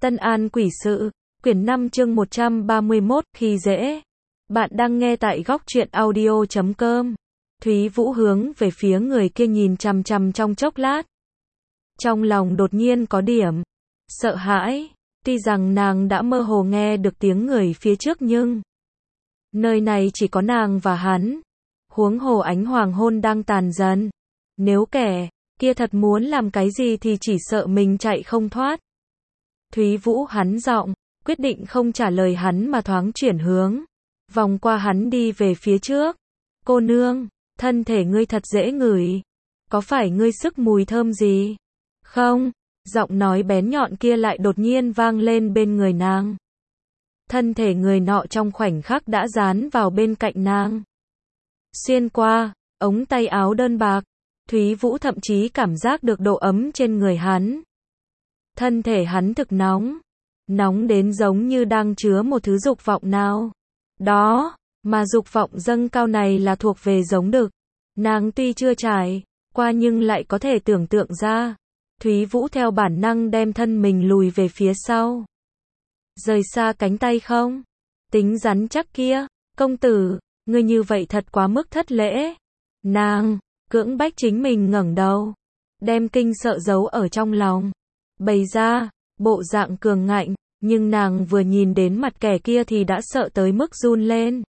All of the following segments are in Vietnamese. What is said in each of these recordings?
Tân An Quỷ Sự, quyển 5 chương 131, khi dễ. Bạn đang nghe tại góc truyện audio.com. Thúy Vũ hướng về phía người kia nhìn chằm chằm trong chốc lát. Trong lòng đột nhiên có điểm sợ hãi, tuy rằng nàng đã mơ hồ nghe được tiếng người phía trước nhưng nơi này chỉ có nàng và hắn. Huống hồ ánh hoàng hôn đang tàn dần. Nếu kẻ kia thật muốn làm cái gì thì chỉ sợ mình chạy không thoát. Thúy Vũ hắn giọng, quyết định không trả lời hắn mà thoáng chuyển hướng. Vòng qua hắn đi về phía trước. Cô nương, thân thể ngươi thật dễ ngửi. Có phải ngươi sức mùi thơm gì? Không, giọng nói bén nhọn kia lại đột nhiên vang lên bên người nàng. Thân thể người nọ trong khoảnh khắc đã dán vào bên cạnh nàng. Xuyên qua ống tay áo đơn bạc, Thúy Vũ thậm chí cảm giác được độ ấm trên người hắn. Thân thể hắn thực nóng, nóng đến giống như đang chứa một thứ dục vọng nào đó, mà dục vọng dâng cao này là thuộc về giống đực. Nàng tuy chưa trải qua nhưng lại có thể tưởng tượng ra. Thúy Vũ theo bản năng đem thân mình lùi về phía sau. Rời xa cánh tay không? Tính rắn chắc kia, công tử, ngươi như vậy thật quá mức thất lễ. Nàng cưỡng bách chính mình ngẩng đầu, đem kinh sợ giấu ở trong lòng, bày ra bộ dạng cường ngạnh, nhưng nàng vừa nhìn đến mặt kẻ kia thì đã sợ tới mức run lên.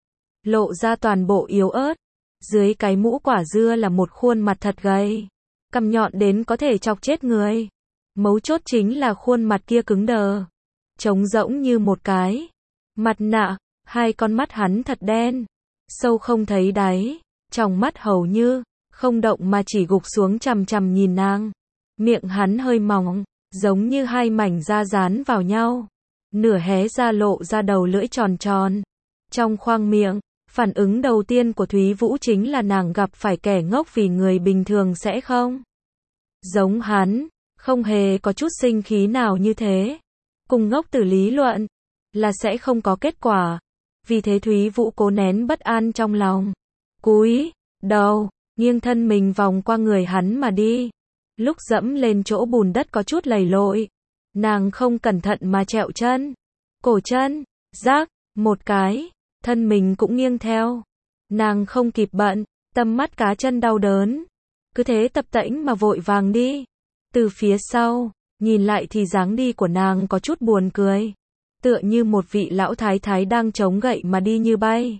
Lộ ra toàn bộ yếu ớt, dưới cái mũ quả dưa là một khuôn mặt thật gầy, cằm nhọn đến có thể chọc chết người. Mấu chốt chính là khuôn mặt kia cứng đờ, trống rỗng như một cái mặt nạ. Hai con mắt hắn thật đen, sâu không thấy đáy, trong mắt hầu như không động mà chỉ gục xuống chằm chằm nhìn nàng. Miệng hắn hơi mỏng, giống như hai mảnh da dán vào nhau, nửa hé ra lộ ra đầu lưỡi tròn tròn trong khoang miệng. Phản ứng đầu tiên của Thúy Vũ chính là nàng gặp phải kẻ ngốc, vì người bình thường sẽ không giống hắn, không hề có chút sinh khí nào như thế. Cùng ngốc tử lý luận là sẽ không có kết quả. Vì thế Thúy Vũ cố nén bất an trong lòng, cúi đầu, nghiêng thân mình vòng qua người hắn mà đi. Lúc dẫm lên chỗ bùn đất có chút lầy lội, nàng không cẩn thận mà trẹo chân, cổ chân rác một cái, thân mình cũng nghiêng theo. Nàng không kịp bận tâm mắt cá chân đau đớn, cứ thế tập tễnh mà vội vàng đi. Từ phía sau nhìn lại thì dáng đi của nàng có chút buồn cười, tựa như một vị lão thái thái đang chống gậy mà đi như bay.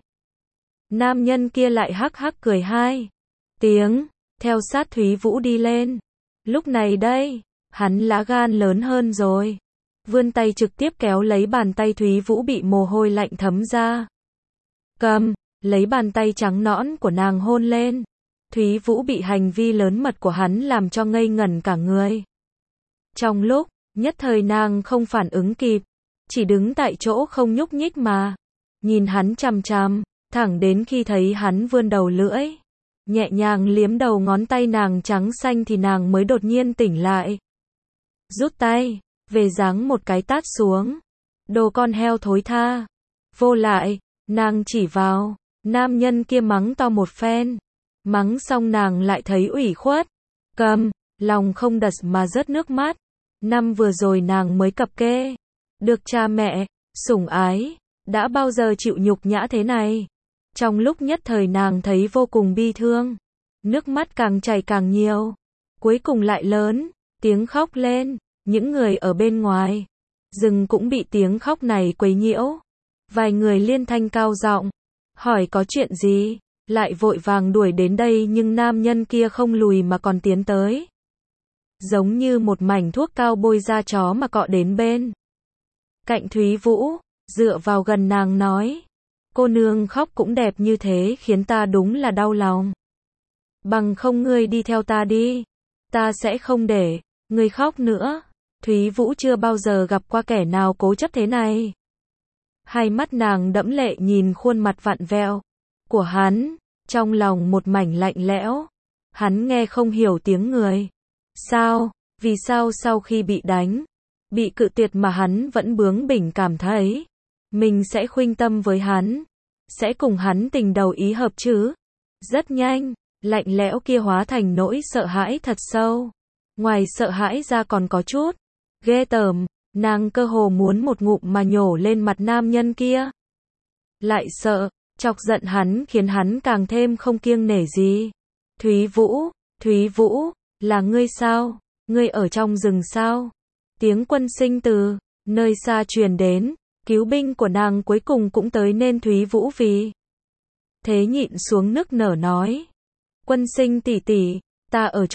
Nam nhân kia lại hắc hắc cười hai tiếng, theo sát Thúy Vũ đi lên. Lúc này đây, hắn lá gan lớn hơn rồi, vươn tay trực tiếp kéo lấy bàn tay Thúy Vũ bị mồ hôi lạnh thấm ra. Cầm lấy bàn tay trắng nõn của nàng hôn lên. Thúy Vũ bị hành vi lớn mật của hắn làm cho ngây ngẩn cả người. Trong lúc nhất thời nàng không phản ứng kịp, chỉ đứng tại chỗ không nhúc nhích mà nhìn hắn chằm chằm, thẳng đến khi thấy hắn vươn đầu lưỡi nhẹ nhàng liếm đầu ngón tay nàng trắng xanh thì nàng mới đột nhiên tỉnh lại. Rút tay về giáng một cái tát xuống. Đồ con heo thối tha. Vô lại, nàng chỉ vào nam nhân kia mắng to một phen. Mắng xong nàng lại thấy ủy khuất, cầm lòng không đật mà rớt nước mắt. Năm vừa rồi nàng mới cập kê được cha mẹ sủng ái, đã bao giờ chịu nhục nhã thế này. Trong lúc nhất thời nàng thấy vô cùng bi thương, nước mắt càng chảy càng nhiều, cuối cùng lại lớn tiếng khóc lên. Những người ở bên ngoài rừng cũng bị tiếng khóc này quấy nhiễu. Vài người liên thanh cao giọng hỏi có chuyện gì, lại vội vàng đuổi đến đây, nhưng nam nhân kia không lùi mà còn tiến tới, giống như một mảnh thuốc cao bôi da chó mà cọ đến bên cạnh Thúy Vũ, dựa vào gần nàng nói: cô nương khóc cũng đẹp như thế khiến ta đúng là đau lòng. Bằng không ngươi đi theo ta đi, ta sẽ không để ngươi khóc nữa. Thúy Vũ chưa bao giờ gặp qua kẻ nào cố chấp thế này. Hai mắt nàng đẫm lệ nhìn khuôn mặt vặn vẹo của hắn, trong lòng một mảnh lạnh lẽo. Hắn nghe không hiểu tiếng người. Sao? Vì sao sau khi bị đánh, bị cự tuyệt mà hắn vẫn bướng bỉnh cảm thấy mình sẽ khuynh tâm với hắn, sẽ cùng hắn tình đầu ý hợp chứ? Rất nhanh, lạnh lẽo kia hóa thành nỗi sợ hãi thật sâu. Ngoài sợ hãi ra còn có chút ghê tởm. Nàng cơ hồ muốn một ngụm mà nhổ lên mặt nam nhân kia. Lại sợ, chọc giận hắn khiến hắn càng thêm không kiêng nể gì. Thúy Vũ, là ngươi sao? Ngươi ở trong rừng sao? Tiếng quân sinh từ nơi xa truyền đến, cứu binh của nàng cuối cùng cũng tới nên Thúy Vũ vì thế nhịn xuống nức nở nói. Quân sinh tỷ tỷ, ta ở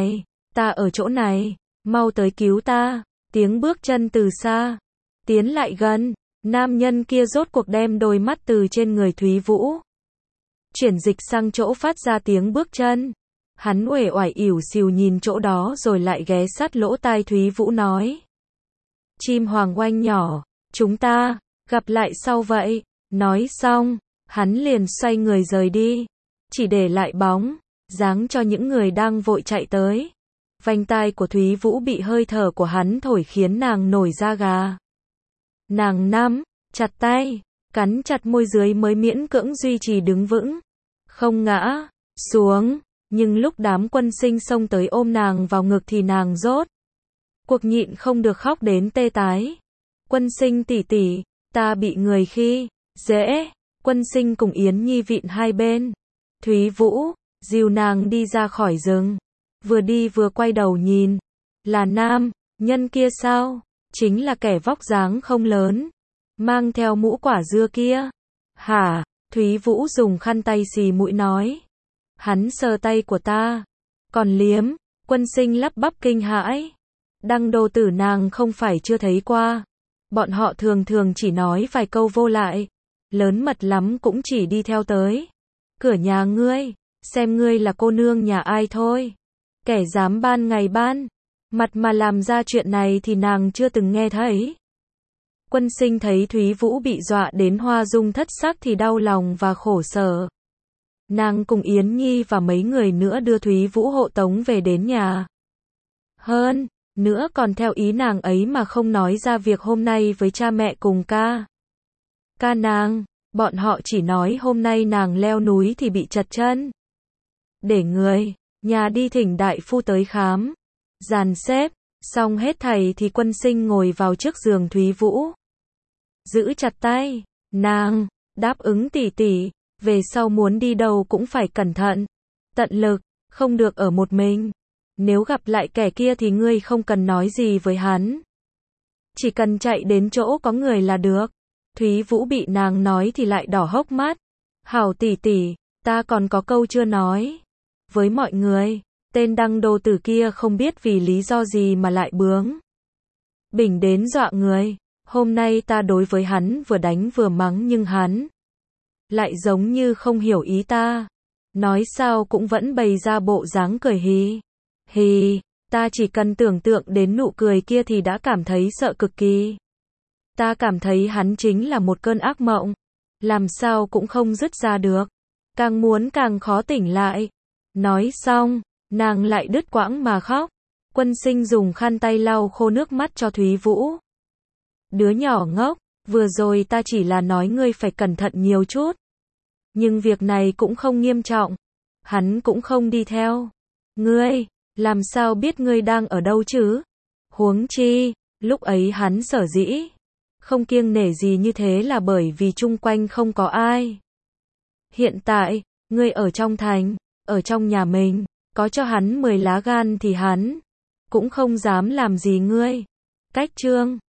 chỗ này, mau tới cứu ta. Tiếng bước chân từ xa tiến lại gần, nam nhân kia rốt cuộc đem đôi mắt từ trên người Thúy Vũ chuyển dịch sang chỗ phát ra tiếng bước chân. Hắn uể oải ỉu xìu nhìn chỗ đó rồi lại ghé sát lỗ tai Thúy Vũ nói. Chim hoàng oanh nhỏ, chúng ta gặp lại sau vậy. Nói xong, hắn liền xoay người rời đi, chỉ để lại bóng dáng cho những người đang vội chạy tới. Vành tai của Thúy Vũ bị hơi thở của hắn thổi khiến nàng nổi da gà. Nàng nắm chặt tay, cắn chặt môi dưới mới miễn cưỡng duy trì đứng vững, không ngã xuống. Nhưng lúc đám quân sinh xông tới ôm nàng vào ngực thì nàng rốt cuộc nhịn không được khóc đến tê tái. Quân sinh tỷ tỷ, ta bị người khi dễ. Quân sinh cùng Yến Nhi vịn hai bên Thúy Vũ, dìu nàng đi ra khỏi rừng. Vừa đi vừa quay đầu nhìn. Là nam nhân kia sao? Chính là kẻ vóc dáng không lớn, mang theo mũ quả dưa kia. Hả? Thúy Vũ dùng khăn tay xì mũi nói. Hắn sờ tay của ta, còn liếm. Quân sinh lắp bắp kinh hãi. Đăng đồ tử nàng không phải chưa thấy qua. Bọn họ thường thường chỉ nói vài câu vô lại, lớn mật lắm cũng chỉ đi theo tới cửa nhà ngươi, xem ngươi là cô nương nhà ai thôi. Kẻ dám ban ngày ban mặt mà làm ra chuyện này thì nàng chưa từng nghe thấy. Quân sinh thấy Thúy Vũ bị dọa đến hoa dung thất sắc thì đau lòng và khổ sở. Nàng cùng Yến Nhi và mấy người nữa đưa Thúy Vũ hộ tống về đến nhà. Hơn nữa còn theo ý nàng ấy mà không nói ra việc hôm nay với cha mẹ cùng ca nàng. Bọn họ chỉ nói hôm nay nàng leo núi thì bị trật chân, để người nhà đi thỉnh đại phu tới khám. Dàn xếp xong hết thảy thì quân sinh ngồi vào trước giường Thúy Vũ, giữ chặt tay nàng, đáp ứng tỷ tỷ, về sau muốn đi đâu cũng phải cẩn thận, tận lực, không được ở một mình. Nếu gặp lại kẻ kia thì ngươi không cần nói gì với hắn, chỉ cần chạy đến chỗ có người là được. Thúy Vũ bị nàng nói thì lại đỏ hốc mắt. Hảo tỷ tỷ, ta còn có câu chưa nói với mọi người. Tên đăng đồ tử kia không biết vì lý do gì mà lại bướng bỉnh đến dọa người. Hôm nay ta đối với hắn vừa đánh vừa mắng nhưng hắn lại giống như không hiểu ý ta. Nói sao cũng vẫn bày ra bộ dáng cười hì hì. Ta chỉ cần tưởng tượng đến nụ cười kia thì đã cảm thấy sợ cực kỳ. Ta cảm thấy hắn chính là một cơn ác mộng, làm sao cũng không dứt ra được, càng muốn càng khó tỉnh lại. Nói xong, nàng lại đứt quãng mà khóc. Quân sinh dùng khăn tay lau khô nước mắt cho Thúy Vũ. Đứa nhỏ ngốc, vừa rồi ta chỉ là nói ngươi phải cẩn thận nhiều chút. Nhưng việc này cũng không nghiêm trọng. Hắn cũng không đi theo ngươi, làm sao biết ngươi đang ở đâu chứ? Huống chi, lúc ấy hắn sở dĩ không kiêng nể gì như thế là bởi vì chung quanh không có ai. Hiện tại, ngươi ở trong thành, ở trong nhà mình, có cho hắn 10 lá gan thì hắn cũng không dám làm gì ngươi. Cách chương